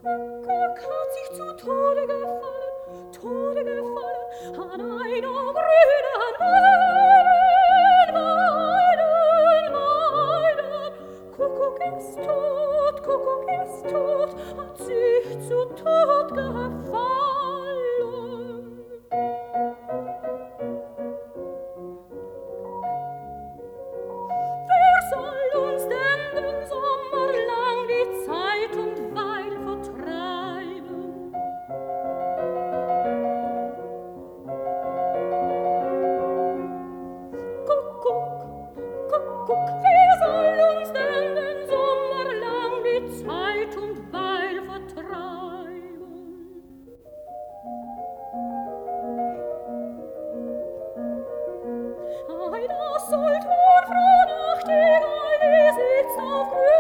Kuckuck hat sich zu Tode gefallen, an einer grünen Weide. Kuckuck ist tot, hat sich zu Tod gefallen. Wer soll uns denn den Sommer lang die Zeit und Weil vertreiben? Kuckuck, wer soll uns denn den Sommer lang die Zeit und Weil vertreiben? Ei, das sollt wohl Frau Nachtigall, die sitzt auf grünem